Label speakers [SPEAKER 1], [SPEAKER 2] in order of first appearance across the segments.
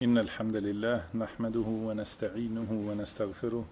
[SPEAKER 1] إن الحمد لله نحمده ونستعينه ونستغفره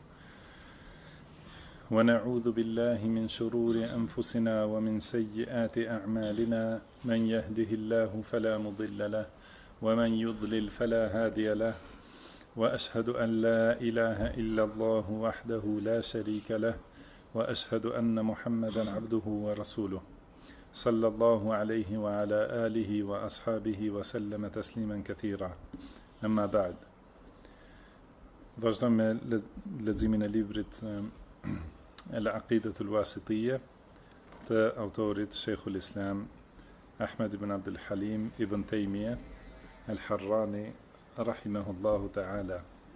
[SPEAKER 1] ونعوذ بالله من شرور أنفسنا ومن سيئات أعمالنا من يهده الله فلا مضل له ومن يضلل فلا هادي له وأشهد أن لا إله إلا الله وحده لا شريك له وأشهد أن محمدا عبده ورسوله صلى الله عليه وعلى آله وأصحابه وسلم تسليما كثيرا أما بعد. Vazhdojmë me leximin e librit Al-Aqidatul Wasitiyya të autorit Sheikhul Islam Ahmed ibn Abdul Halim ibn Taymiyah Al-Harrani rahimahullahu ta'ala.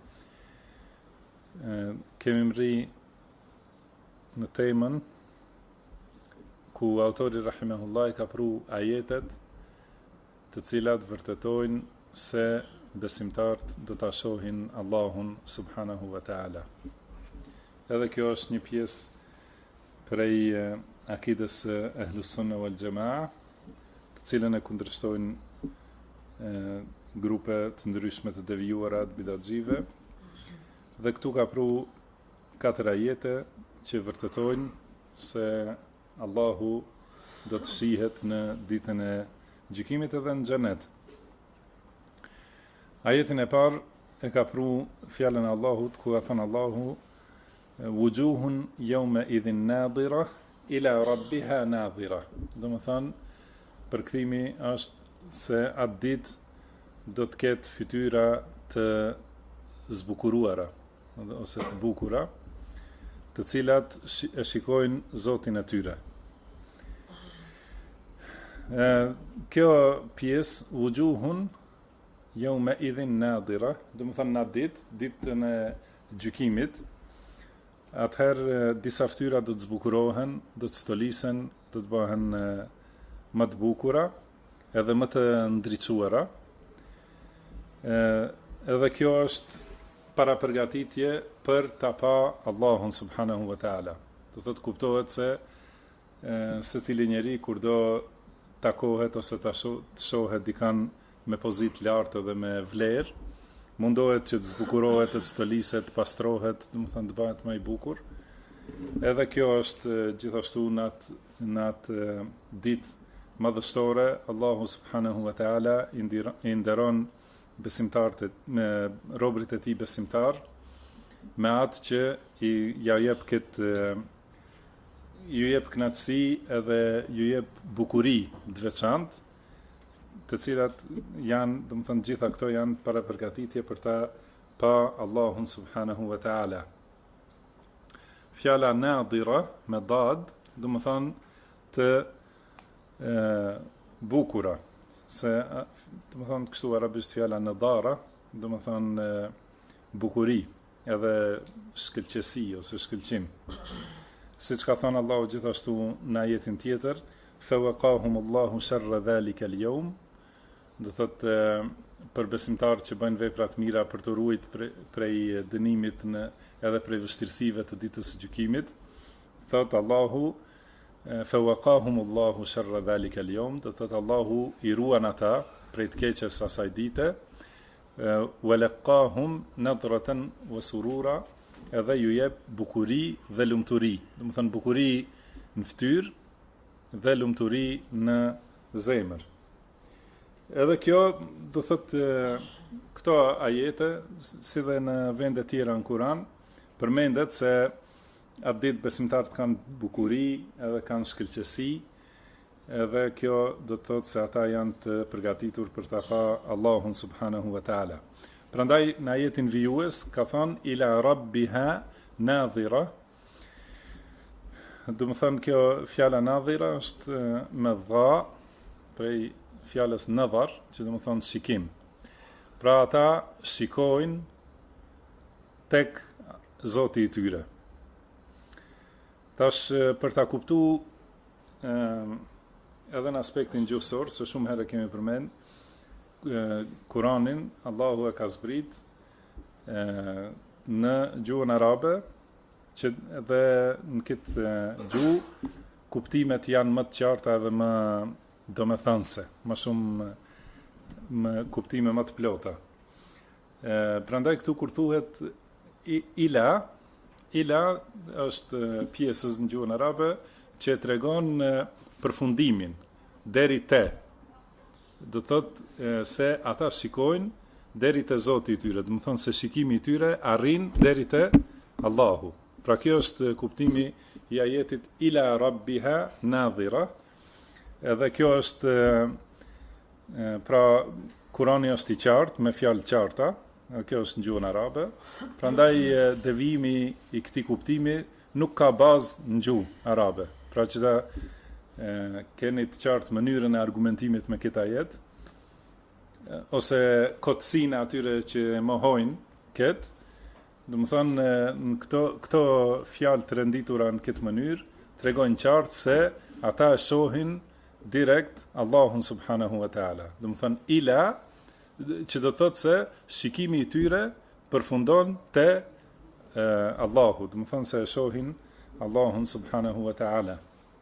[SPEAKER 1] Kemi mri në temën ku autori rahimahullah ka pru ajetet të cilat vërtetojnë se besimtarët do ta shohin Allahun subhanahu wa ta'ala. Edhe kjo është një pjesë prej akidës Ahlus Sunna wal Jamaa, të cilën e kundërshtojnë grupe të ndryshme të devijuara të bidatxive. Dhe këtu ka pru 4 ajete që vërtetojnë se Allahu do të shihet në ditën e gjykimit edhe në xhenet. Ajetin e parë e ka pru fjalën e Allahut ku ka thënë Allahu wujuhun yawma idhin nadira ila rabbiha nadira. Do të thonë përkthimi është se atë ditë do të ketë fytyra të zbukuruara ose të bukura, të cilat e shikojnë Zotin e tyre. Kjo pjesë wujuhun yawma idhin nadira, do të thonë në ditën e gjykimit, atëherë disa fytyra do të zbukurohen, do të stolisen, do të bëhen më të bukura, edhe më të ndriçuara. Edhe kjo është para përgatitje për ta pa Allahun subhanahu wa ta'ala. Do thotë kuptohet se secili njeri kur do takohet ose të shohet dikan me pozitë lartë dhe me vlerë, mundohet që të zbukurohet, të stoliset, të pastrohet, do të thonë të bëhet më i bukur. Edhe kjo është gjithashtu në atë ditë madhështore, Allahu subhanahu wa ta'ala i nderon besimtarët me robërit e tij besimtar me atë që ju jep kënaqësi edhe ju jep bukuri të veçantë, të cilat janë, do të thonë gjitha këto janë para përgatitje për ta pa Allahun subhanahu wa ta'ala. Fjala nadira me dad, do të thonë të bukura, se do të thonë kështu arabisht fjala nadara, do të thonë bukuri, edhe shkëlqësi ose shkëlqim. Siç ka thënë Allahu gjithashtu në ajetin tjetër, fa waqahum Allahu sharra dhalika al-yawm, do thotë për besimtarët që bëjnë vepra të mira për të ruajtur prej dënimit edhe prej vështirësive të ditës së gjykimit, thotë Allahu fa waqahum Allahu sharra dhalika al-yawm, do thotë Allahu i ruan ata prej të keqes asaj dite, wa laqahum nadratan wa surura, edhe ju jep bukuri dhe lumturi, do të thonë bukuri në fytyrë dhe lumturi në zemër. Edhe kjo do thotë këto ajete, si dhe në vende tjera në Kur'an, përmendet se atë ditë besimtarët kanë bukuri edhe kanë shkëlqësi, edhe kjo do të thotë se ata janë të përgatitur për ta pa Allahun subhanahu wa ta'ala. Prandaj në ajetin vijues ka thënë ila rabbiha nadhira. Do të thonë kjo fjala nadhira është me dha prej fjalës nadhar, që do të thonë shikim. Pra ata shikojnë tek Zoti i tyre. Tash për ta kuptuar edhe në aspektin gjuhësor, se shumë herë kemi përmend, Kur'anin Allahu e ka zbrit në gjuhën arabe, që edhe në këtë gjuhë kuptimet janë më të qarta edhe më domethënëse, më shumë me kuptime më të plota. Prandaj këtu kur thuhet ila është pjesës në gjuhën arabe që tregon përfundimin deri te. Do thot se ata shikojnë deri te Zoti i tyre, do të thonë se shikimi i tyre arrin deri te Allahu. Pra kjo është kuptimi i ajetit ila rabbiha nadhira. Edhe kjo është pra Kurani është i qartë me fjalë qarta, kjo është në gjuhën arabe. Prandaj devijimi i këtij kuptimi nuk ka bazë në gjuhë arabe. Pra që ta keni të qartë mënyrën e argumentimit me këtë ajet, ose kotësinë atyre që mohojnë këtë, do të thonë në këto fjalë të renditura në këtë mënyrë tregojnë qartë se ata e shohin direkt Allahun subhanahu wa taala. Do të thonë ila, që do të thotë se shikimi i tyre përfundon te Allahu, do të thonë se e shohin Allahun subhanahu wa taala.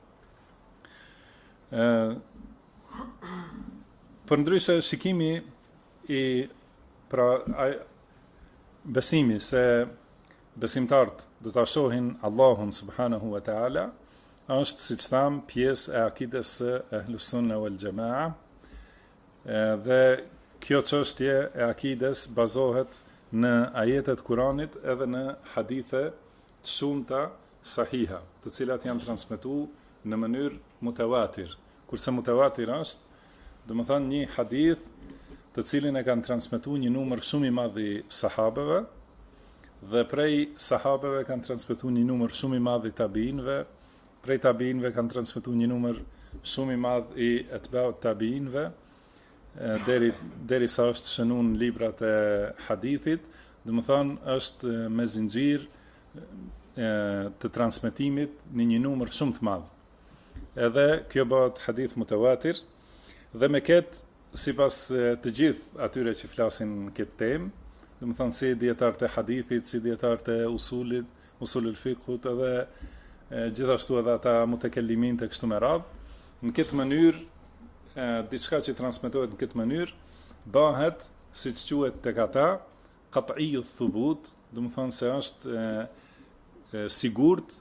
[SPEAKER 1] Përndryshe shikimi i pra besimi se besimtarët do ta shohin Allahun subhanahu wa taala është, siç tham, pjesë e akides së Ahlus Sunna wal Jamaa, dhe kjo çështje e akides bazohet në ajetet Kuranit edhe në hadithe të shumta sahiha, të cilat janë transmetuar në mënyrë mutawatir. Kurse mutawatir është, do të thonë, një hadith të cilin e kanë transmetuar një numër shumë i madh i sahabeve, dhe prej sahabeve kanë transmetuar një numër shumë i madh i tabiinëve, prej tabiinëve kanë transmetuar një numër shumë i madh i etba'ut tabiinëve, deri sa është shënuar në librat e hadithit, do të thonë është me zinxhir të transmetimit në një numër shumë të madh. Edhe kjo bëhet hadith mutawatir, dhe me këtë, sipas të gjithë atyre që flasin këtë temë, do të thonë si dietarët e hadithit, si dietarët e usulul fiqhut, edhe gjithashtu edhe ata mutakellimin të kështu me radhë, në këtë mënyrë, diçka që transmetohet në këtë mënyrë, bëhet, siç quhet tek ata, qat'iyyu thubut, do të thonë se është sigurt,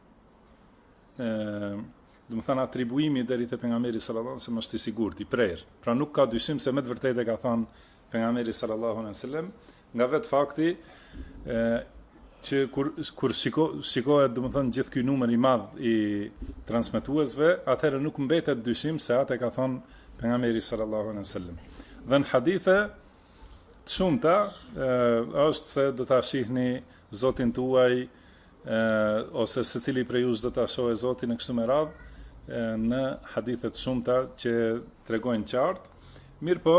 [SPEAKER 1] do të thonë atribuimi deri te pejgamberi sallallahu alaihi wasallam është i sigurt, i prerë. Pra nuk ka dyshim se me të vërtetë e ka thënë pejgamberi sallallahu alaihi wasallam, nga vetë fakti që kur shikohet, do të thonë, gjithë ky numër i madh i transmetuesve, atëherë nuk mbetet dyshim se atë ka thënë pejgamberi sallallahu alaihi wasallam. Dhe në hadithe të shumta është se do ta shihni Zotin tuaj, ose secili prej jush do ta shohë Zotin e kështu me radhë, në hadithe të shumta që tregojnë qartë. Mirë po,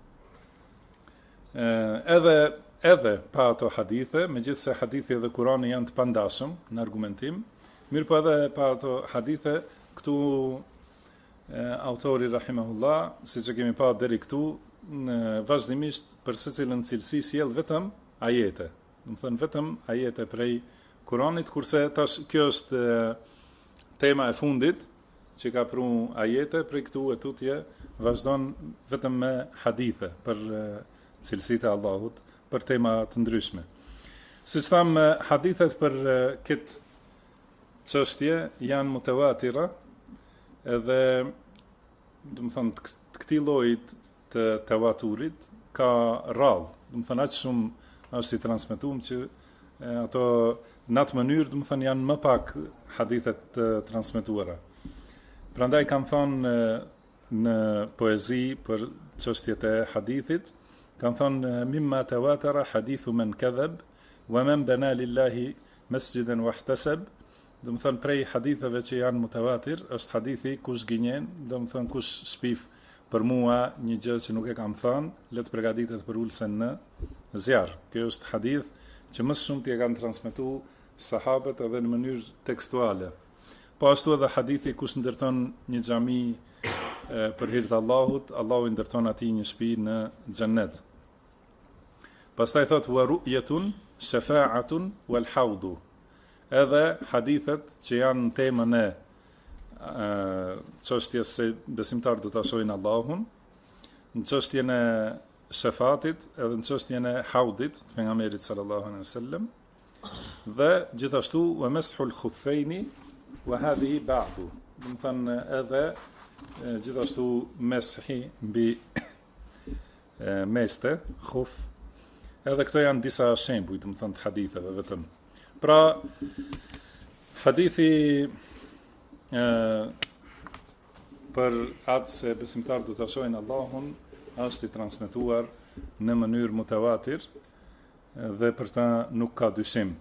[SPEAKER 1] edhe pa ato hadithe, megjithse hadithi dhe Kurani janë të pandashëm në argumentim, mirë po edhe pa ato hadithe, këtu autori rahimahullah, siç e kemi pa deri këtu, vazhdimisht për secilën cilësi sjell vetëm ajete. Do të thënë vetëm ajete prej Kuranit, kurse tash kjo është tema e fundit që ka pru ajete, prej këtu e tutje vazhdon vetëm me hadithe për cilësitë e Allahut, për tema të ndryshme. Siç tham, hadithet për këtë çështje janë mutawatira, edhe do të thonë të këtij lloji të tawaturit ka rradhë, do të thonë aq shumë është i transmetuar që ato në atë mënyrë, do të thonë, janë më pak hadithet të transmetuara. Prandaj kanë thonë në poezi për çështjet e hadithit, kanë thonë mimma tawatara hadithu men kadhab wa man bana lillahi masjidan wahtasab. Do të thonë prej haditheve që janë mutawatir është hadithi kush gënjen, do të thonë kush shpif për mua një gjë që nuk e kam thënë, le të përgatitet për ulsen në zjarr. Kjo është hadith që më shumë t'i e kanë transmetuar sahabët edhe në mënyrë tekstuale. Po ashtu edhe hadithi kush ndërton një xhami për hir të Allahut, Allahu i ndërton atij një shtëpi në xhennet. Pastaj thot wa ru'yatun shafa'atun wal hawdu. Edhe hadithet që janë në temën e çështjes se besimtarët do ta shohin Allahun, në çështjen e shefatit edhe në çështjen e haudit të pejgamberit sallallahu alaihi wasallam, dhe gjithashtu wa mashul khuffeini wa hadhihi ba'du. Do të thënë edhe gjithashtu meshi mbi meste, khuf. Edhe këto janë disa shembuj, do të thënë të haditheve vetëm. Pra hadithi për atë se besimtarët do të shohin Allahun është i transmetuar në mënyrë mutawatir dhe për ta nuk ka dyshim.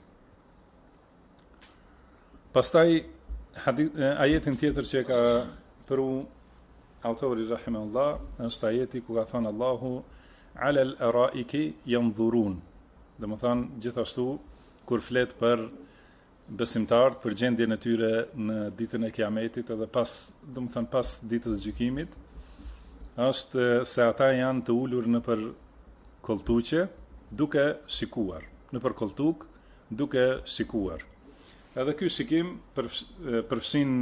[SPEAKER 1] Pastaj ajetin tjetër që ka përu autori rahimahullah është ajeti ku ka thënë Allahu ala al-araiki yanzurun. Domethënë gjithashtu kur flet për besimtarët për gjendjen e tyre në ditën e Kiametit edhe pas ditës gjykimit, është se ata janë të ulur në për koltuqe duke shikuar, në për koltuk duke shikuar. Edhe ky shikim përfshin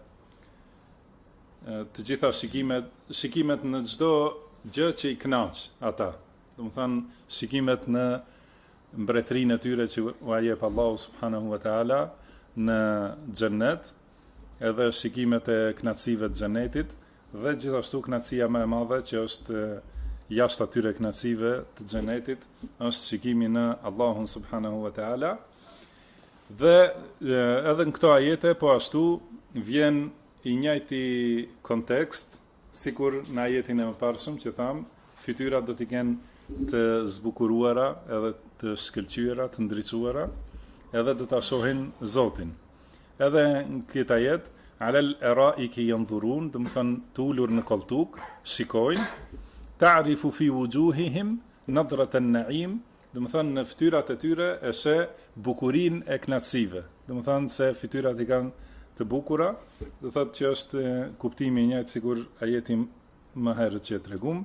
[SPEAKER 1] të gjitha shikimet në çdo gjë që i kënaq ata. Domethënë shikimet në mbretërinë e tyre që u jep Allahu subhanahu wa taala në xhennet, edhe shikimet e kënaqësive të xhennetit dhe gjithashtu kënaqësia më e madhe që është jashtë atyre kënaqësive të xhennetit është shikimi në Allahun subhanahu wa taala. Dhe edhe në këto ajete po ashtu vjen i njëjti kontekst sikur në ajetin e mëparshëm që tham fytyrat do t'i kenë të zbukuruara edhe të shkëlqyera, të ndriçuara, edhe do ta shohin Zotin. Edhe në këtë ajet alal araiki yanzurun, do të thënë të ulur në koltuk, shikojnë, ta'rifu fi wujuhihim nadrat an-na'im, do të thënë në fytyrat e tyre e sheh bukurinë e kënaqësive. Do të thënë se fytyrat i kanë të bukura, do thotë që është kuptimi i njëjtë sikur ajeti më herët që tregum,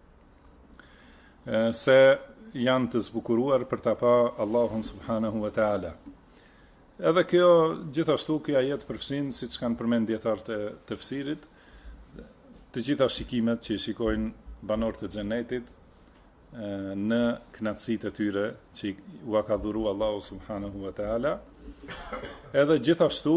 [SPEAKER 1] se janë të zbukuruar për ta pa Allahun subhanahu wa taala. Edhe kjo gjithashtu kjo ajet përfshin, siç kanë përmend dietarët e tefsirit, të gjitha shikimet që i shikojnë banorët e xhenetit në kënaqësitë e tyre që u ka dhuruar Allahu subhanahu wa taala. Edhe gjithashtu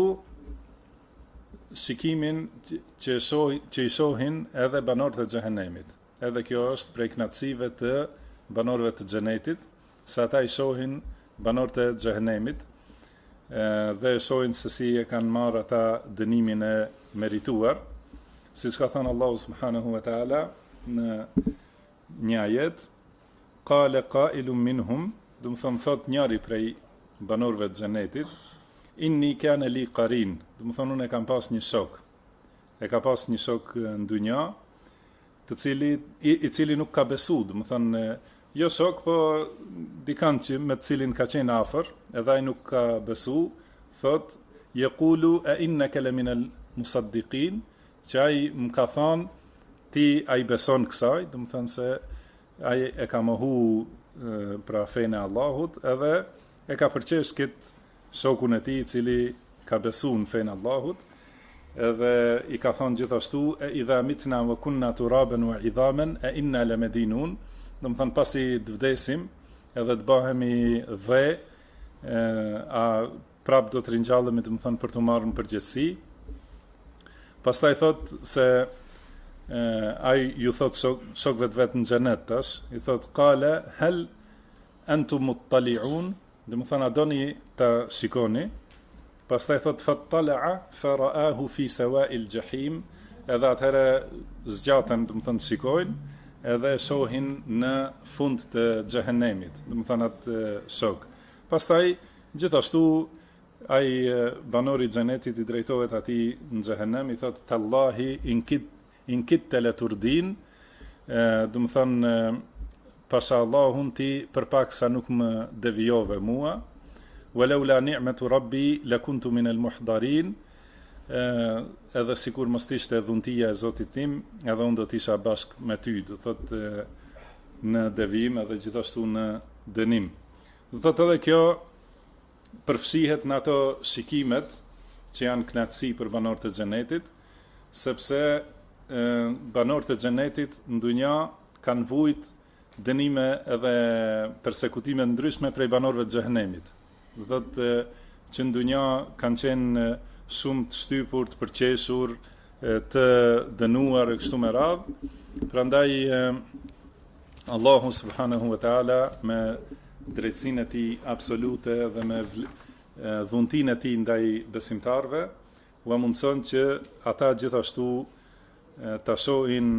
[SPEAKER 1] shikimin që i shohin edhe banorët e xhehenemit. Edhe kjo është prej kënaqësive të banorëve të xhenetit, se ata i shohin banorët e xhehenemit dhe shohin se si e kanë marrë ata dënimin e merituar, siç ka thënë Allahu subhanahu wa taala në një ajet, qala qailun minhum, do të thonë thot njëri prej banorëve të xhenetit, inni kana li qarin, do të thonë unë kam pas një shok. E ka pas një shok në dunja, i cili nuk ka besu, do të thonë jo shok, po dikant që me të cilin ka qenë afër, edhe ai nuk ka besu, thot yaqulu a innaka laminal musaddiqin, që ai më ka thënë ti ai beson kësaj, do të thonë se ai e ka mohu pra fenë e Allahut, edhe e ka përqesh këtë shokun e tij i cili ka besu në fenë e Allahut, edhe i ka thonë gjithashtu e idha mitna wa kunna turaban wa idhaman a inna lamedinun, do të thonë pasi të vdesim edhe të bëhemi dhe a prap do të ringjallemi, do të thonë për të marrë në përgjegjësi. Pastaj thot se ai ju thot shokëve të vet në xhenet tash, i thot qala hal antum muttali'un, do të thonë a doni ta shikoni. Pastaj thot fattala'a fara'ahu fi sawa'il jahim, edhe atëherë zgjatën, do të thonë shikojnë, edhe shohin në fund të xhehenemit, do të thonë atë shok. Pastaj gjithashtu ai banori i xhenetit i drejtohet atij në xhehenem, i thot tallahi in kit la turdin, do të thonë pasha Allahun ti përpaksa nuk më devijove mua, walaula ni'matu rabbi lakuntu min al-muhdarin, edhe sikur mos ishte dhuntia e Zotit tim, edhe unë do të isha bashkë me ty, do thotë në devijim edhe gjithashtu në dënim. Do thotë edhe kjo përfshihet në ato shikimet që janë kënaqësi për banorët e xhenetit, sepse banorët e xhenetit në dunja kanë vujt dënime edhe persekutime ndryshme prej banorëve të xhehenemit. Do thotë që në dunja kanë qenë shumë të shtypur, të përqeshur, të dënuar e kështu me radhë. Prandaj Allahu subhanahu wa taala me drejtsinë e tij absolute dhe me dhuntinë e tij ndaj besimtarëve u mundson që ata gjithashtu ta shohin,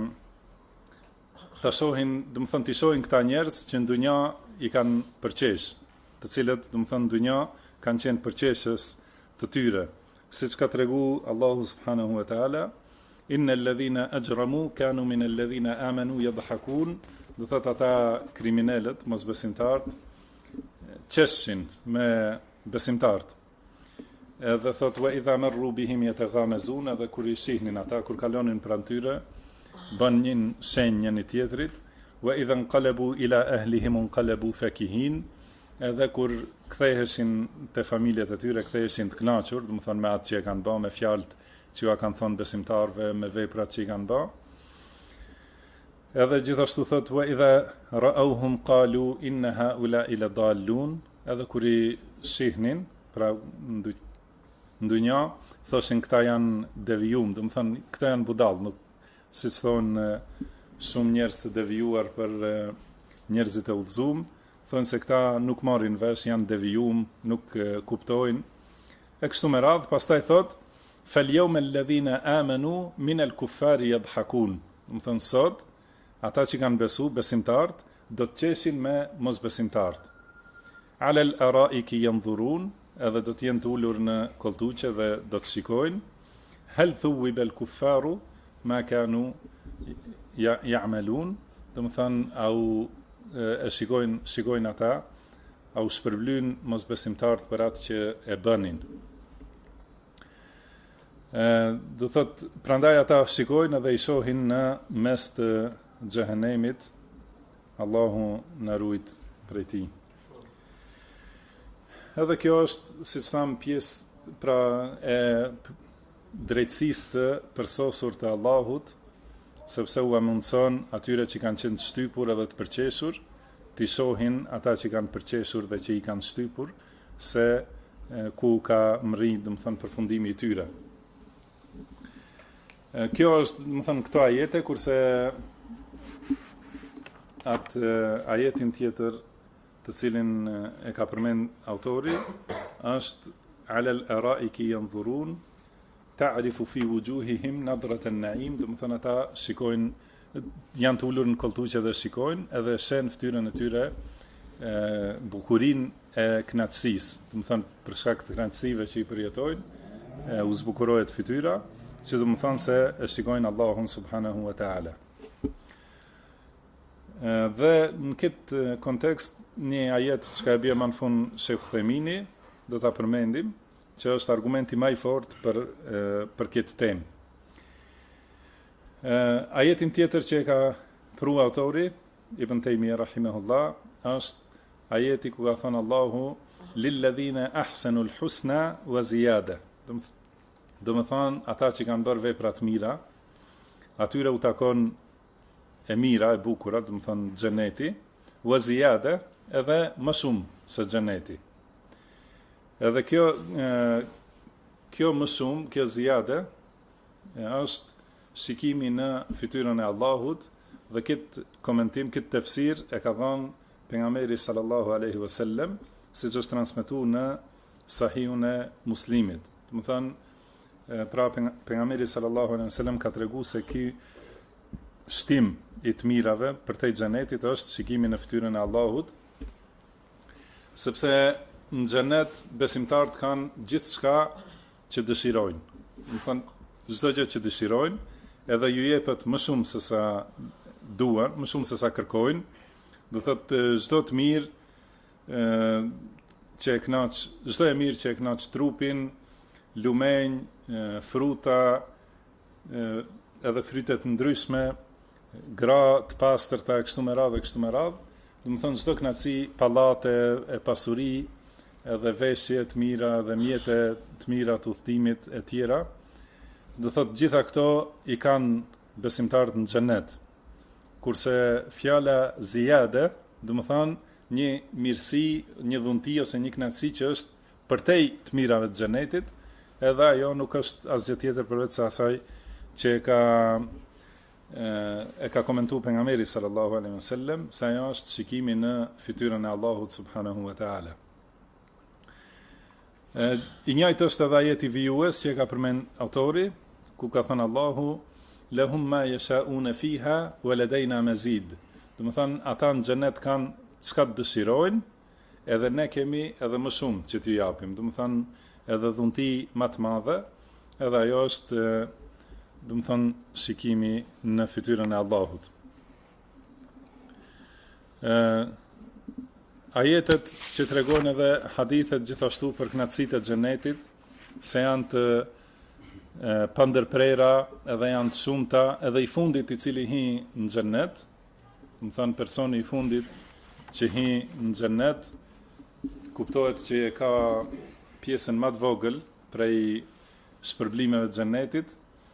[SPEAKER 1] do të thonë, të shohin këta njerëz që në dunja i kanë përqesh, të cilët, do të thonë, në dunja kanë qenë përqeshës të tyre. Siç ka tregu Allahu subhanahu wa taala, innal ladhina ajramu kanu min alladhina amanu yadhhakun, do thotë ata kriminalët, mosbesimtarët, qeshin me besimtarët. Edhe thot wa idha marru bihim yataghamazun, edhe kur i shihnin ata kur kalonin pranë tyre bën një shenjë njëri tjetrit. Wa idha inqalabu ila ahlihim inqalabu fakihin, edhe kur ktheheshin te familjet e tyre ktheheshin të kënaqur, do të thonë me atë që e kanë bërë, me fjalët që ja kanë thënë besimtarëve, me veprat që i kanë bërë. Edhe gjithashtu thot wa idha ra'awhum qalu inna haula ila dallun, edhe kur i shihnin, pra në dunja, thoshin këta janë devijum, do të thonë këta janë budall, nuk siç thonë shumë njerëz të devijuar për njerëzit e udhëzuar, thonë se këta nuk marrin vesh, janë devijum, nuk kuptojnë. E kështu me radhë, pastaj thot فَالْيَوْمَ الَّذِينَ آمَنُوا مِنَ الْكُفَّارِ يَضْحَكُونَ. Do të thonë sot, ata që kanë besu, besimtarët, do të qeshin me mosbesimtarët. عَلَى الْأَرَائِكِ يَنْظُرُونَ, edhe do të jenë të ulur në koltuqe dhe do të shikojnë. Hal thuwiba al-kuffaru ma kanu ya'malun, do të thonë au e shikojnë ata, au shpërblyn mosbesimtarët për atë që e bënin. Do thot, prandaj ata shikojnë dhe i shohin në mes të xhehenemit. Allahu na ruajt prej tij. Edhe kjo është, siç tham, pjesë pra e drejtësisë së përsosur të Allahut, sepse u mundson atyre që kanë qenë të shtypur edhe të përqeshur, të shohin ata që kanë përqeshur dhe që i kanë shtypur, se ku ka mri, do të thënë, përfundimi i tyre. Kjo është, do të thënë, këto ajete, kurse atë ajetin tjetër të cilin e ka përmend autori është ala al-ara'iki yanzurun ta'rifu fi wujuhihim nadrat an-na'im, do të thonë ata shikojnë, janë të ulur në koltuqe dhe shikojnë, edhe shen fytyrën e tyre bukurinë e kënaqësisë, do të thonë për shkak të kënaqësive që i përjetojnë, u zbukurohet fytyra, që do të thonë se e shikojnë Allahun subhanahu wa ta'ala. Dhe në këtë kontekst një ajet që ka e bje më në fund Shekhu Themini, do ta përmendim, që është argumenti më i fortë për këtë temë. Ajetin tjetër që e ka pru autori, Ibn Taymija rahimahullah, është ajeti ku ka thënë Allahu lilladhina ahsanul husna wa ziyada. Do të thonë ata që kanë bërë vepra të mira, atyre u takon e mira, e bukura, do të thonë xheneti, wa ziyada, edhe më shumë se xheneti. Edhe kjo më shumë, kjo ziyade, është shikimi në fytyrën e Allahut, dhe këtë komentim, këtë tefsir e ka dhënë pejgamberi sallallahu alaihi wasallam, siç është transmetuar në Sahihun e Muslimit. Do të thonë, pra pejgamberi sallallahu alaihi wasallam ka treguar se ky shtim i të mirave për te xhenetit është shikimi në fytyrën e Allahut, sepse në xhenet besimtarët kanë gjithçka që dëshirojnë. Do thonë çdo gjë që dëshirojnë, edhe ju jepet më shumë se sa duan, më shumë se sa kërkojnë. Do thotë çdo të mirë që e kënaq, çdo e mirë që e kënaq trupin, lumenj, fruta, edhe frytet ndryshme, gra të pastërta, kështu me radhë, do të thonë çdo kënaqësi, pallate e pasuri, edhe veshje të mira dhe mjete të mira të udhëtimit e tjera, do thotë gjitha këto i kanë besimtarët në xhenet, kurse fjala ziyade, do të thonë një mirësi, një dhunti ose një kënaqësi që është përtej të mirave të xhenetit, edhe ajo nuk është asgjë tjetër përveç se asaj që e ka komentuar pejgamberi sallallahu alaihi wasallam, se ajo është shikimi në fytyrën e Allahut subhanahu wa taala. I njëjtë është edhe ajeti vijues që ka përmend autori, ku ka thënë Allahu lahum ma yasha'una fiha wa ladaina mazid. Do të thonë ata në xhenet kanë çka të dëshirojnë, edhe ne kemi edhe më shumë që t'ju japim. Do të thonë edhe dhunti më të madhe, edhe ajo është do të thonë shikimi në fytyrën e Allahut. Ajetet që tregojnë edhe hadithet gjithashtu për kënaqësitë e xhenetit, se janë të pandërprera, edhe janë të shumta, edhe i fundit i cili hi në xhenet, do të thonë personi i fundit që hi në xhenet, kuptohet që e ka pjesën më të vogël prej shpërblimeve të xhenetit.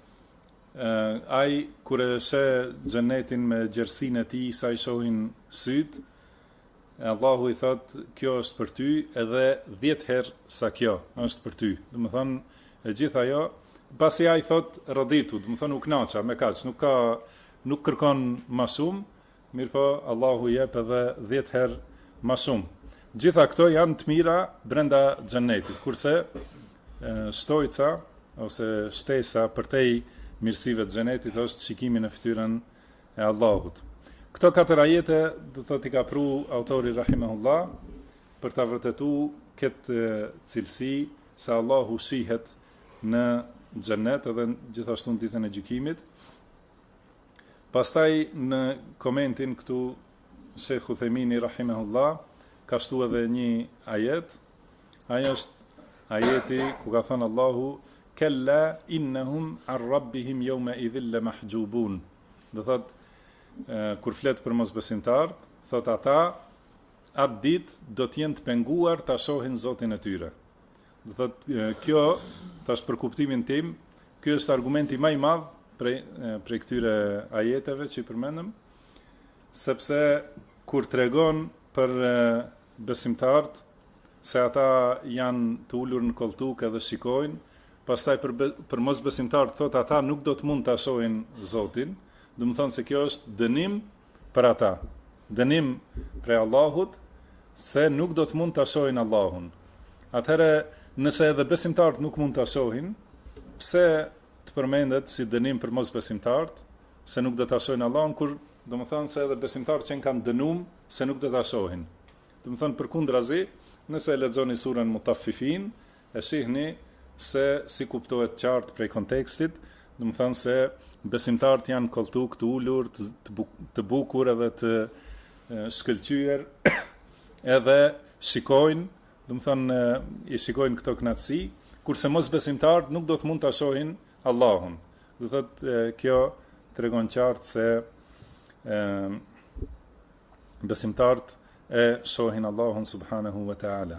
[SPEAKER 1] Ai kur e sheh xhenetin me gjersinë e tij, sa i shohin syt, Allahu i thot, kjo është për ty, edhe 10 herë sa kjo është për ty. Do të thonë e gjithë ajo, pasi ai thot raditu, do të thonë u kënaqa me kaq, nuk kërkon më shumë, mirëpo Allahu jep edhe 10 herë më shumë. Gjitha këto janë të mira brenda xhenetit, kurse shtojca ose shtesa përtej mirësive të xhenetit është shikimi në fytyrën e Allahut. Këto 4 ajete do thotë i ka pru autori rahimahullah për ta vërtetuar këtë cilësi se Allahu shihet në xhenet edhe gjithashtu në ditën e gjykimit. Pastaj në komentin këtu Sheikh Uthemini rahimahullah ka shtu edhe një ajet. Ajo është ajeti ku ka thënë Allahu kella innahum an rabbihim yawma idhil mahjubun. Do thotë kur flet për mosbesimtarët, thot ata atë ditë do të jenë të penguar ta shohin Zotin e tyre. Do thot kjo tash për kuptimin tim, ky është argumenti më i madh prej këtyre ajeteve që i përmendëm, sepse kur tregon për besimtarët se ata janë të ulur në koltuk edhe shikojnë, pastaj për mosbesimtarët thot ata nuk do të mund ta shohin Zotin. Do të thonë se kjo është dënim për ata. Dënim prej Allahut se nuk do të mund ta shohin Allahun. Atëherë, nëse edhe besimtarët nuk mund ta shohin, pse të përmendet si dënim për mosbesimtarët se nuk do ta shohin Allahun, kur do të thonë se edhe besimtarët që kanë dënuar se nuk do ta shohin. Do të thonë përkundrazi, nëse e lexoni surën Mutaffifin, e shihni se si kuptohet qartë prej kontekstit. Do të thonë se besimtarët janë koltuk të ulur, të bukur edhe të shkëlqyer, edhe shikojnë, do të thonë i shikojnë këto kënaqësi, kurse mosbesimtarët nuk do të mund ta shohin Allahun. Do thotë kjo tregon qartë se besimtarët e shohin Allahun subhanahu wa taala.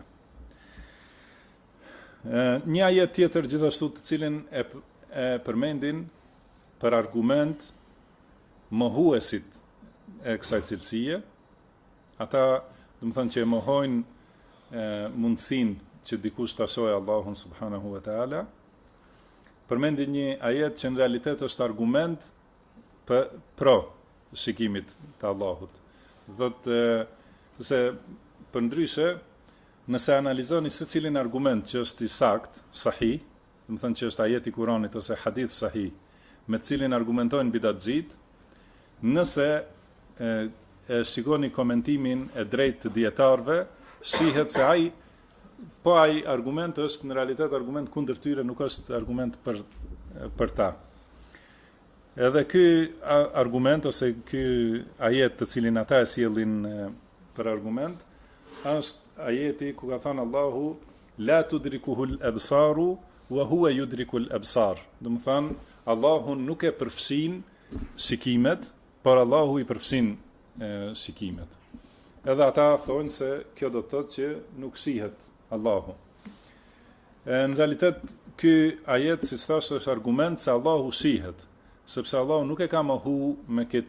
[SPEAKER 1] Një ajet tjetër gjithashtu të cilin e përmendin për argument mohuesit e kësaj cilësie, ata do të thonë që e mohojnë mundësinë që dikush ta shohë Allahun subhanahu wa taala, përmendin një ajet që në realitet është argument pro shikimit të Allahut. Thotë se përndryshe, nëse analizoni secilin argument që është i sakt, sahih, do të thonë që është ajeti i Kuranit ose hadith sahih, me cilin argumentojnë bidatxhit, nëse e shikoni komentimin e drejtë të dietarëve, shihet se ai argument është në realitet argument kundër tyre, nuk është argument për ta. Edhe ky argument ose ky ajet të cilin ata e sjellin për argument, është ajeti ku ka thënë Allahu la tudrikuhul absaru wa huwa yudrikul absar. Do të thonë Allahun nuk e përfshin shikimet, por Allahu i përfshin shikimet. Edhe ata thonë se kjo do të thotë që nuk shihet Allahu. Në realitet, ky ajet, si thash, është argument se Allahu shihet, sepse Allahu nuk e ka mohu me këtë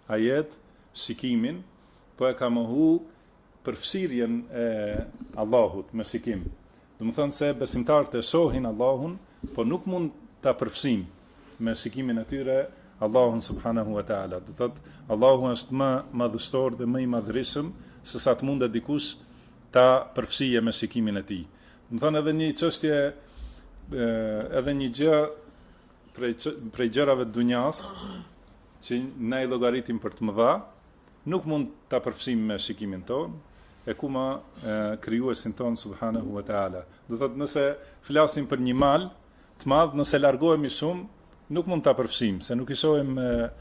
[SPEAKER 1] ajet shikimin, po e ka mohu përfshirjen e Allahut me shikim. Do të thonë se besimtarët e shohin Allahun, po nuk mund ta përfshin me shikimin e tyre Allahun subhanahu wa taala. Do thotë Allahu është më madhështor dhe më i madhërisëm se sa të mundet dikush ta përfshije me shikimin e tij. Do të thonë edhe një çështje, edhe një gjë prej gjërave të dunjas që na i llogaritim për të mëdha, nuk mund ta përfshim me shikimin ton, e kuma krijuesin ton subhanahu wa taala. Do thotë nëse flasim për një mal të madh, nëse largohemi shumë, nuk mund ta përfshim, se nuk i shohim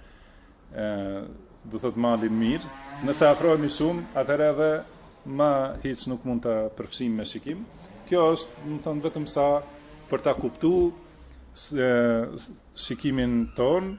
[SPEAKER 1] do thotë malin mirë. Nëse afrohemi shumë, atëherë edhe ma hiç nuk mund ta përfshim me shikim. Kjo është, do thonë, vetëm sa për ta kuptuar shikimin ton.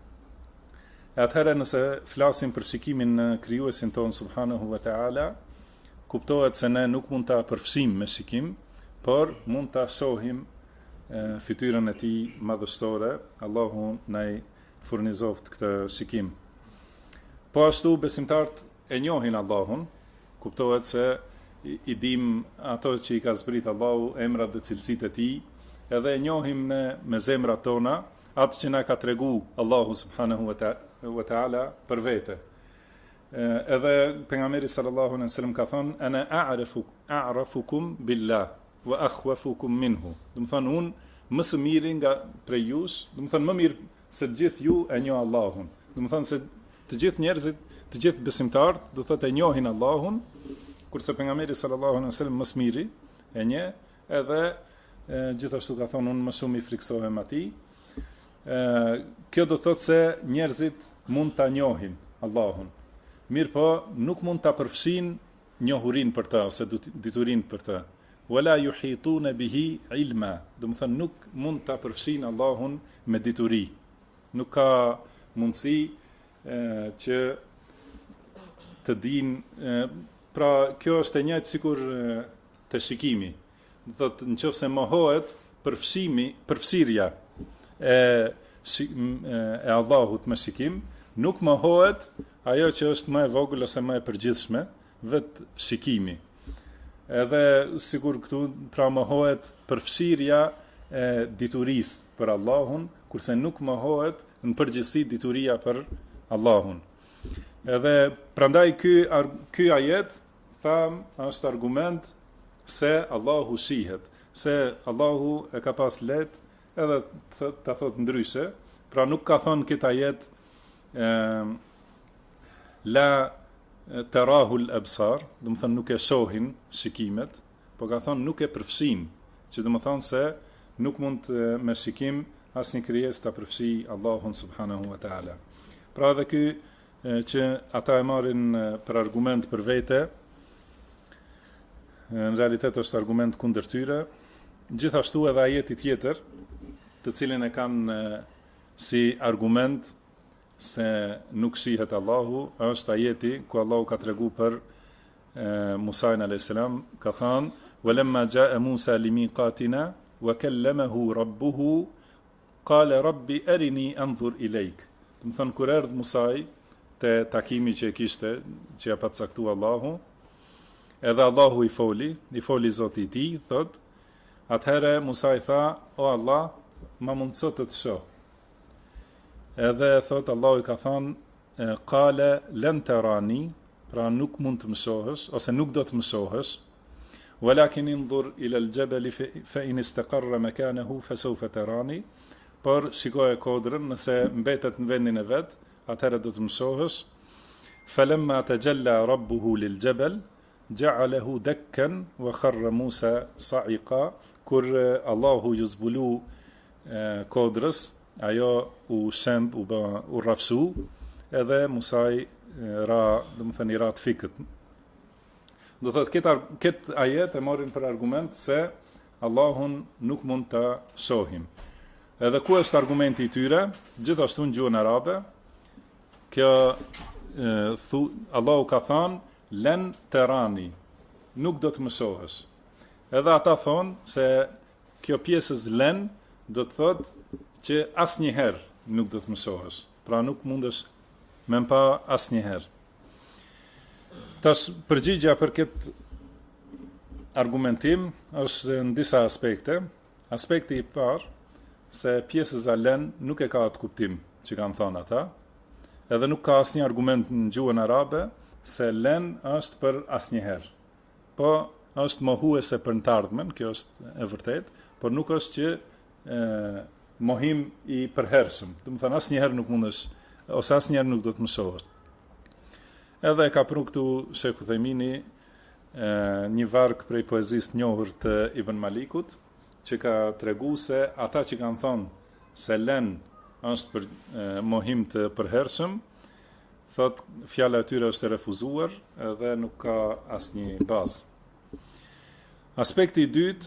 [SPEAKER 1] Atëherë nëse flasim për shikimin në krijuesin ton subhanahu wa taala, kuptohet se ne nuk mund ta përfshim me shikim, por mund ta shohim fytyrën e tij madhështore. Allahu na i furnizoft këtë shikim. Po ashtu besimtarët e njohin Allahun, kuptohet se i dim ato që i ka zbrit Allahu, emrat dhe cilësitë e tij, edhe e njohim ne me zemrat tona atë që na ka tregu Allahu subhanahu wa taala për vete. Edhe pejgamberi sallallahu alaihi wasallam ka thënë ana a'rafukum billah wa akhwafukum minhu. Do të thonë unë më së miri nga prej jush, do të thonë më mirë se të gjithë ju e njoh Allahun. Do të thonë se të gjithë njerëzit, të gjithë besimtarët, do thotë e njohin Allahun, kurse pejgamberi sallallahu alaihi wasallam më së miri e njeh, edhe gjithashtu ka thonë unë më shumë i friksohem atij. Kjo do thotë se njerëzit mund ta njohin Allahun. Mirë po, nuk mund ta përfshin njohurin për të, ose diturin për të. Wala yuhituna bihi ilma. Do të thonë nuk mund ta përfshin Allahun me dituri. Nuk ka mundësi që të dinë, pra kjo është e njëjtë sikur te shikimi. Do thotë nëse mohohet përfshirja e Allahut me shikim, nuk mohohet ajo që është më e vogël ose më e përgjithshme, vetë shikimi. Edhe sigur këtu pra mohohet përfshirja e diturisë për Allahun, kurse nuk mohohet në përgjithësi dituria për Allahun. Edhe prandaj ky ajet është argument se Allahu shihet, se Allahu e ka pas let edhe ta thot ndryshe, pra nuk ka thonë këtë ajet la tarahu al-absar, do të thonë nuk e shohin shikimet, po ka thonë nuk e përfshin, që do të thonë se nuk mund me shikim asnjë krijesë ta përfshi Allahun subhanahu wa taala. Pra edhe ky që ata e marrin për argument për vete, në realitet është argument kundër tyre. Gjithashtu edhe ajeti tjetër, të cilin e kanë si argument se nuk shihet Allahu, është ajeti ku Allahu ka tregu për Musa a.s. ka thënë: "Walamma jaa Musa limiqatina wa kallamahu rabbuhu qala rabbi arini anzur ilayk." Do të thonë kur erdhi Musa te takimi që e kishte, që ja patcaktua Allahu, edhe Allahu i foli Zoti i tij, thot, atëherë Musa i tha: "O Allah, ma mundso të të shoh." Edhe thot Allahu i ka thënë: "Qala lan tarani", pra nuk mund të më shohësh ose nuk do të më shohësh. "Walakin inzur ila al-jabal fa in istaqarra makanahu fa sawfa tarani", por shikoje kodrën, nëse mbetet në vendin e vet, atëherë do të më shohësh. "Falamma tajalla rabbuhu lil-jabal ja'alahu dakkan wa kharra Musa sa'iqa", kur Allahu ju zbulu kodrës, ajo u shemb, u rrafsu, edhe Musa i ra të fikët. Do thotë këtë ajet e marrin për argument se Allahun nuk mund të shohim. Edhe ku është argumenti i tyre? Gjithashtu në gjuhën arabe, kjo Allahu ka thënë len terani, nuk do të më shohësh. Edhe ata thonë se kjo pjesës len do të thotë që asnjëherë nuk do të më shohësh. Pra nuk mundesh me më pa asnjëherë. Tash përgjigja për këtë argumentim është në disa aspekte. Aspekti i parë, se pjesëza len nuk e ka atë kuptim që kanë thënë ata, edhe nuk ka asnjë argument në gjuhën arabe se len është për asnjëherë. Po është mohuese për në të ardhmen, kjo është e vërtet, por nuk është që mohim i përhershëm. Do të thënë asnjëherë nuk mundesh ose asnjëherë nuk do të mësohesh. Edhe ka pru këtu Shekhu Thejmini një varg prej poezisë njohur të Ibn Malikut, që ka tregu se ata që kanë thonë se len është për mohim të përhershëm, thot fjala e tyre është e refuzuar edhe nuk ka asnjë bazë. Aspekti i dytë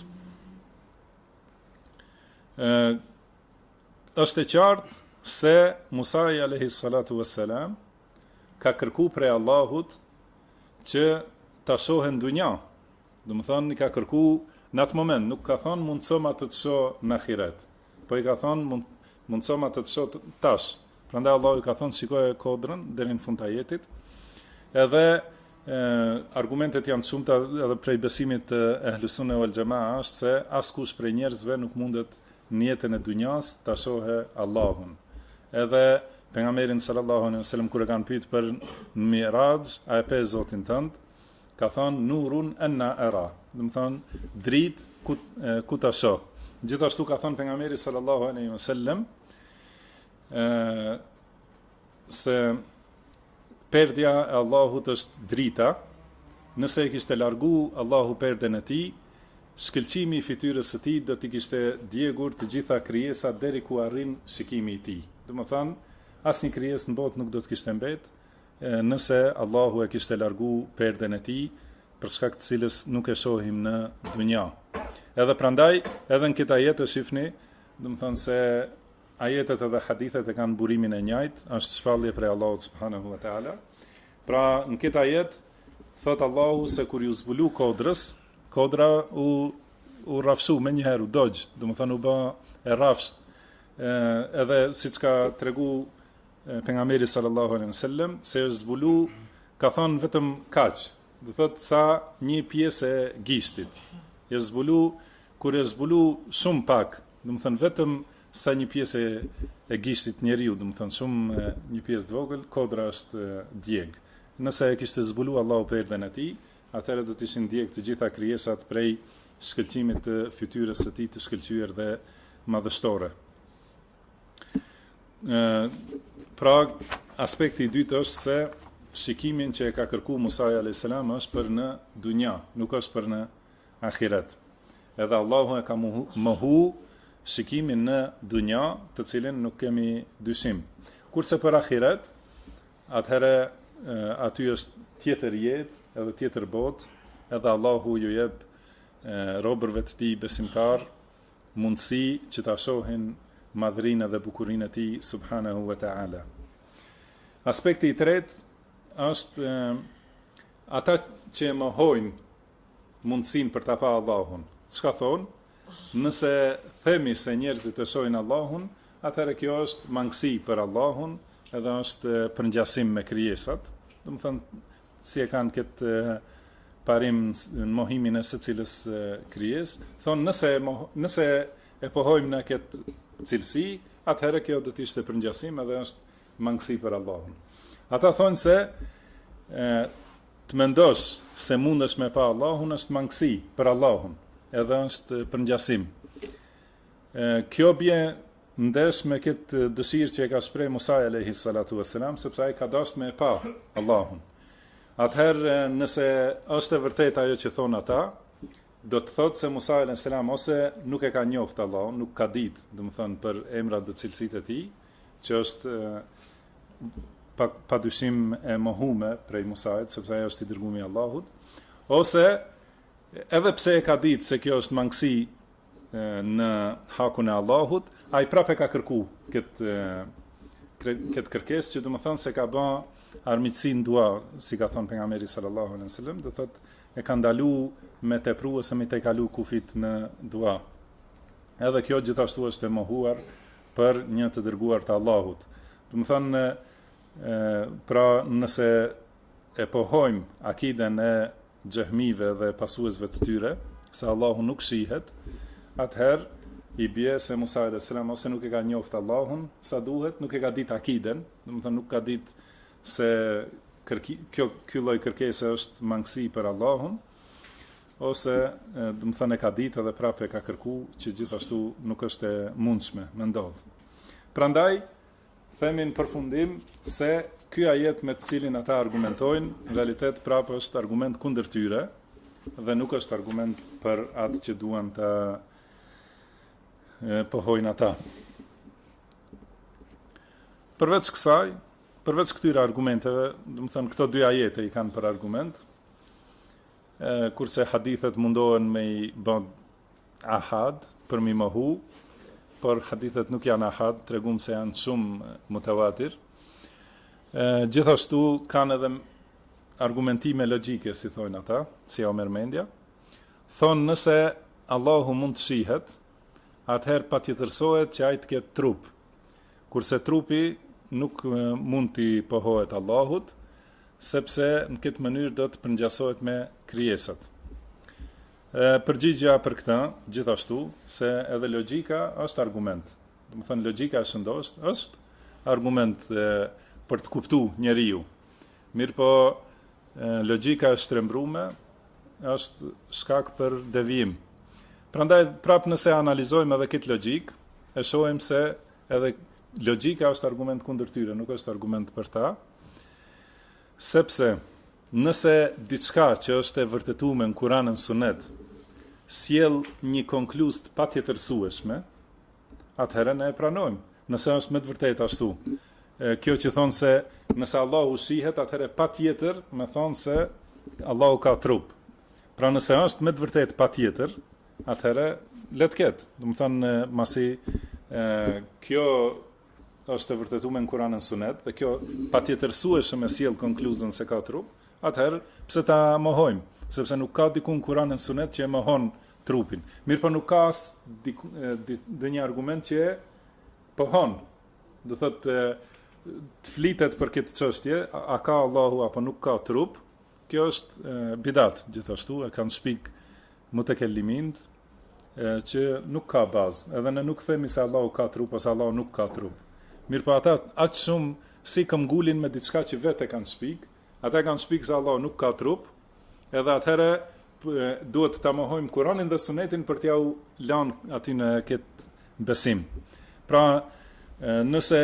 [SPEAKER 1] është e qartë se Musai alayhi salatu wassalam ka kërku prej Allahut që ta shohën dunja. Do të thonë ka kërku në atë moment, nuk ka thonë mundësoma të të shoh në ahiret, po i ka thonë mundësoma të të shoh tash. Prandaj Allahu ka thonë shikoje kodrën deri në fund të ajetit. Edhe argumentet janë shumëta edhe prej besimit të Ehlus Sunne wal Jamaa është se askush prej njerëzve nuk mundet në jetën e dunjas ta shohë Allahun. Edhe pejgamberin sallallahu alaihi wasallam kur e kanë pyet për Mi'raj, a e pe Zotin tënd, ka thonë nurun anna ara, do të thonë dritë ku ta shoh. Gjithashtu ka thonë pejgamberi sallallahu alaihi wasallam se perdja e Allahut është drita. Nëse e kishte largu Allahu perden e tij, shkëlqimi i fytyrës së tij do t'i kishte djegur të gjitha krijesat deri ku arrin shikimi i tij. Do të thonë asnjë krijesë në botë nuk do të kishte mbet nëse Allahu e kishte largu perden e tij, për shkak të cilës nuk e shohim në dunja. Edhe prandaj, edhe në këtë ajet e shifni, do të thonë se ajetet edhe hadithet e kanë burimin e njëjtë, është shpallje prej Allahut subhanahu wa taala. Pra në këtë ajet thot Allahu se kur ju zbulu kodrës, kodra u rrafsu me njëherë, u dogj, do të thonë u bë e rrafsht. Edhe siç ka tregu pejgamberi sallallahu alaihi wasallam se është zbulu, ka thonë vetëm kaq, do thot sa një pjesë e gishtit. Është zbulu, kur është zbulu shumë pak, do të thonë vetëm sa një pjesë e gishtit njeriu, do të thonë shumë një pjesë të vogël, kodra është djeg. Nëse e kishte zbulu Allahu perden e tij, atëherë do të ishin djeg të gjitha krijesat prej shkëlqimit të fytyrës së tij të shkëlqyer dhe madhështore. Pra, aspekti i dytë është se shikimin që e ka kërku Musa alayhis salam është për në dunja, nuk është për në ahiret. Edhe Allahu e ka mohu shikimin në dunja, të cilin nuk kemi dyshim. Kurse për ahiret, atëherë aty është tjetër jetë, edhe tjetër botë, edhe Allahu ju jep robërve të tij besimtar mundësi që ta shohin madhrinë dhe bukurinë e tij subhanahu wa taala. Aspekti i tretë është ata që e mohojnë mundësinë për ta pa Allahun. Çka thonë? Nëse themi se njerëzit e shohin Allahun, atëherë kjo është mangësi për Allahun, edhe është përngjasim me krijesat. Do të thonë si e kanë këtë parim në mohimin e secilës krijesë, thonë nëse e pohojmë në këtë cilësi, atëherë kjo do të ishte përngjasim edhe është mangësi për Allahun. Ata thonë se të mendosh se mundesh me pa Allahun është mangësi për Allahun, edhe është përngjasim. Kjo bie ndesh me këtë dëshirë që e ka shpreh Musa alayhi salatu wassalam, sepse ai ka dashur me pa Allahun. Atëherë nëse është e vërtetë ajo që thon ata, do të thotë se Musa alayhi salam ose nuk e ka njoft Allahun, nuk ka ditë, domethënë për emrat dhe cilësitë e tij, që është padyshim e mohume prej Musait, sepse ajo është i dërguari i Allahut, ose edhe pse e ka ditë se kjo është mangësi në hakun e Allahut, ai prapë ka kërku këtë kërkesë, që do të thonë se ka bën armiqësi në dua, si ka thënë pejgamberi sallallahu alaihi wasallam, do thotë e ka ndalu me tepru ose me të kalu kufit në dua. Edhe kjo gjithashtu është e mohuar për një të dërguar të Allahut. Do të thonë Pra nëse e pohojmë akiden e xehmive dhe pasuesve të tyre, se Allahu nuk shihet, atëherë i bie se Musa a.s. ose nuk e ka njoft Allahun sa duhet, nuk e ka ditë akiden, do të thënë nuk ka ditë se ky lloj kërkese është mangësi për Allahun, ose do të thënë e ka ditë edhe prapë e ka kërku që gjithashtu nuk është e mundshme me ndodh. Prandaj themin përfundim se ky ajet me të cilin ata argumentojnë, në realitet prapë është argument kundër tyre dhe nuk është argument për atë që duan të pohojnë ata. Përveç kësaj, përveç këtyre argumenteve, do të thënë këto dy ajete i kanë për argument, kurse hadithet mundohen me i bë ahad për mi mohu, por hadithet nuk janë ahad, tregum se janë shumë mutawatir. Gjithashtu kanë edhe argumentime logjike, si thonë ata, si o mërmendja. Thonë nëse Allahu mund të shihet, atëherë patjetërsohet që ai të ketë trup, kurse trupi nuk mund t'i pohohet Allahut, sepse në këtë mënyrë do të përngjasohet me krijesat. Përgjigja për këtë, gjithashtu, se edhe logjika është argument. Do të thënë logjika e shëndosh është argument për të kuptuar njeriu. Mirëpo logjika e shtrembruar është shkak për devijim. Prandaj prapë nëse analizojmë edhe këtë logjik, e shohim se edhe logjika është argument kundër tyre, nuk është argument për ta, sepse nëse diçka që është e vërtetuar në Kur'an dhe Sunet sjell një konkluz të patjetërsueshme, atëherë ne e pranojmë. Nëse është me të vërtetë ashtu. Kjo që thonë se nëse Allahu shihet, atëherë patjetër me thonë se Allahu ka trup. Pra nëse është me të vërtetë patjetër, atëherë le të ketë. Do të thonë masi kjo është e vërtetuar në Kur'an dhe Sunet, dhe kjo patjetërsueshëm e sjell konkluzën se ka trup, atëherë pse ta mohojmë? Sepse nuk ka dikun Kur'an dhe Sunet që e mohon trupin. Mirë po nuk ka dhe një argument që e pohon. Do thotë të flitet për këtë çështje, a ka Allahu apo nuk ka trup, kjo është bidat gjithashtu, e kanë shpik mutekellimint që nuk ka bazë, edhe ne nuk themi se Allahu ka trup ose Allahu nuk ka trup. Mirë po ata aq shumë si këmbgulin me diçka që vetë kanë shpik, ata kanë shpik se Allahu nuk ka trup, edhe atëherë duhet ta mohojmë Kur'anin dhe Sunetin për t'ja u lanë aty në këtë besim. Pra, nëse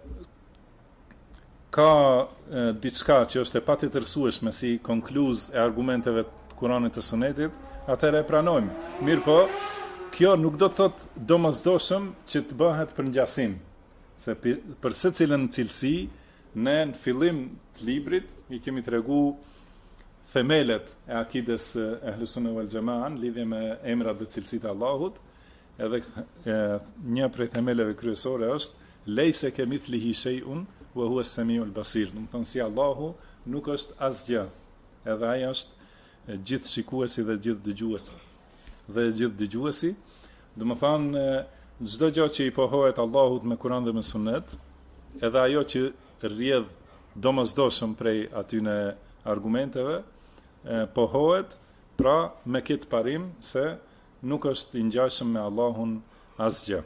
[SPEAKER 1] ka diçka që është e patjetërsueshme si konkluz e argumenteve të Kur'anit të Sunetit, atëherë e pranojmë. Mirë po, kjo nuk do të thotë domosdoshëm që të bëhet për ngjasim, se për secilën cilësi ne në fillim të librit i kemi tregu themelet e akides e Ahlus Sunne wal Jamaa në lidhje me emrat dhe cilësitë e Allahut, edhe një prej themeleve kryesore është lejse kemithlihi shay'un wa huwa as-sami'ul basir. Do të thonë si Allahu nuk është asgjë, edhe ai është gjithë shikuesi dhe gjithë dëgjuesi. Do të thonë çdo gjë që i pohohet Allahut me Kur'an dhe me Sunet, edhe ajo që rrjedh domosdoshëm prej atyne argumenteve, pohohet, pra me këtë parim se nuk është i ngjashëm me Allahun asgjë.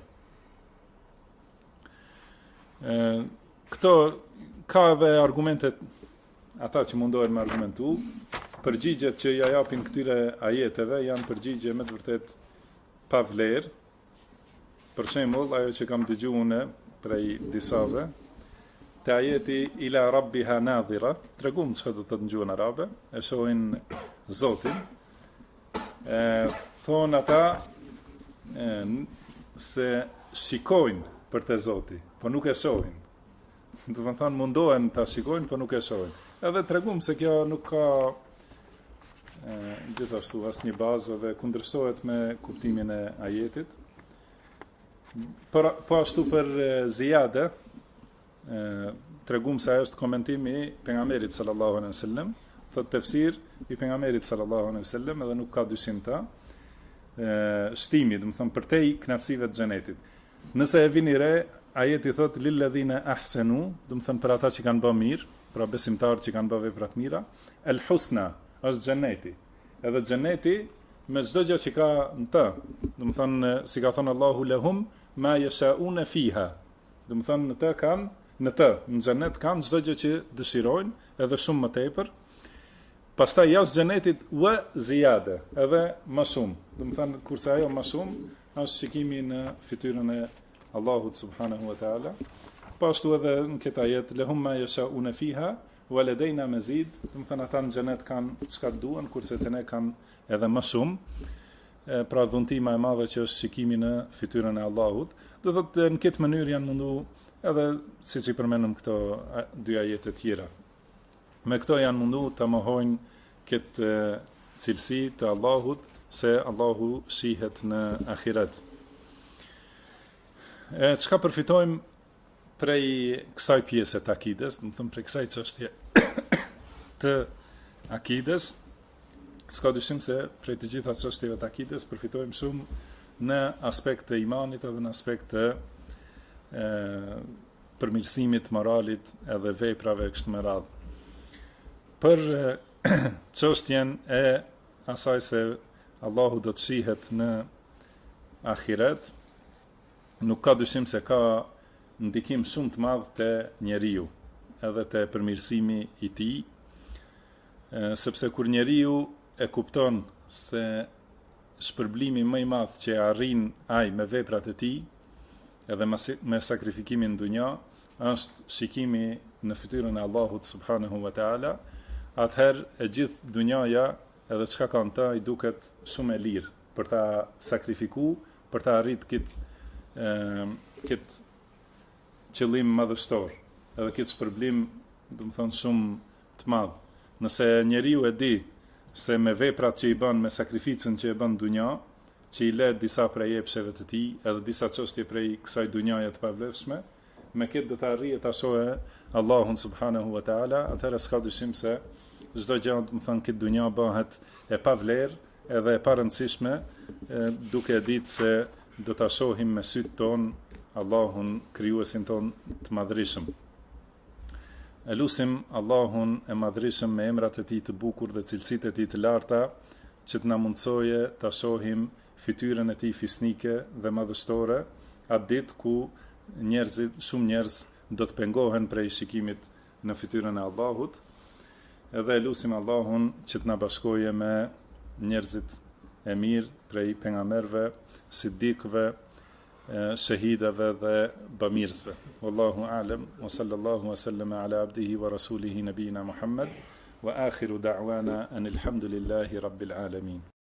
[SPEAKER 1] Këto ka edhe argumentet ata që mundohen me argumentu, përgjigjet që ja japin këtyre ajeteve janë përgjigje me të vërtet pa vlerë. Për shembull, ajo që kam dëgjuar unë prej disave, te ajeti ila rabbiha nadhira, tregum çka do të thotë në gjuhën arabe, e shohin Zotin. Thonë ata se shikojnë për te Zoti, po nuk e shohin. Do të thonë mundohen ta shikojnë, po nuk e shohin. Edhe tregum se kjo nuk ka gjithashtu asnjë bazë dhe kundërshtohet me kuptimin e ajetit. Po ashtu për ziyade, tregum se ajo është komentimi i pejgamberit sallallahu alaihi wasallam, thotë tefsir i pejgamberit sallallahu alaihi wasallam, edhe nuk ka dyshim ta. Shtimi, do të them për te kënaqësive të xhenetit. Nëse e vini re, ajeti thot lilladhina ahsanu, do të thënë për ata që kanë bërë mirë, pra besimtarë që kanë bërë vepra të mira, el husna është xheneti. Edhe xheneti me çdo gjë që ka në të, do të thënë si ka thënë Allahu lahum ma yashauna fiha. Do të thënë në xhenet kanë çdo gjë që dëshirojnë, edhe shumë më tepër. Pastaj jashtë xhenetit wa ziyada, edhe më shumë. Do të thënë kurse ajo më shumë është shikimi në fytyrën e Allahut subhanahu wa taala. Pashtu edhe në këtë ajet lahum ma yashauna fiha wa ladaina mazid, do të thënë ata në xhenet kanë çka duan, kurse te ne kanë edhe më shumë. Pra dhuntima e madhe që është shikimi në fytyrën e Allahut. Do thotë në këtë mënyrë janë mundu edhe siç I përmendëm këto dy ajete tjera. Me këto janë mundu të mohojnë këtë cilësi të Allahut, se Allahu shihet në ahiret. Çka përfitojmë prej kësaj pjese të akides, do të thënë prej kësaj çështje të akides, s'ka dyshim se prej të gjitha çështjeve të akides përfitojmë shumë në aspekt të imanit edhe në aspekt të përmirësimit moralit edhe veprave kështu me radhë. Për çështjen e asaj se Allahu do të shihet në ahiret, nuk ka dyshim se ka ndikim shumë të madh te njeriu, edhe te përmirësimi I tij, sepse kur njeriu e kupton se shpërblimi më I madh që arrin ai me veprat e tij, edhe me sakrifikimin në dunja, është shikimi në fytyrën e Allahut subhanahu wa taala, atëherë e gjithë dunjaja edhe çka ka në ta I duket shumë e lirë për ta sakrifiku, për ta arrit këtë qëllim madhështor, edhe këtë shpërblim, do të thonë shumë të madh. Nëse njeriu e di se me veprat që I bën, me sakrificën që e bën në dunja, që I le disa prej epsheve të tij, edhe disa çështje prej kësaj dunjaje të pavlefshme, me këtë do të arrijë ta shohë Allahun subhanahu wa taala, atëherë s'ka dyshim se çdo gjë, do të thënë këtë dunja bëhet e pavlerë edhe e parëndësishme, duke e ditë se do ta shohim me sytë ton Allahun krijuesin ton të madhërisëm. E lusim Allahun e madhërisëm me emrat e tij të bukur dhe cilësitë e tij të larta, që të na mundsoje ta shohim fytyrën e tij fisnike dhe madhështore, atë ditë ku shumë njerëz do të pengohen prej shikimit në fytyrën e Allahut, edhe e lusim Allahun që të na bashkoje me njerëzit e mirë prej pejgamberëve, sidikëve, shahidave dhe bamirësve. Wallahu a'lam, wa sallallahu wa sallama ala abdihi wa rasulihi nabiyina Muhammad, wa akhiru da'wana anil hamdulillahi rabbil alamin.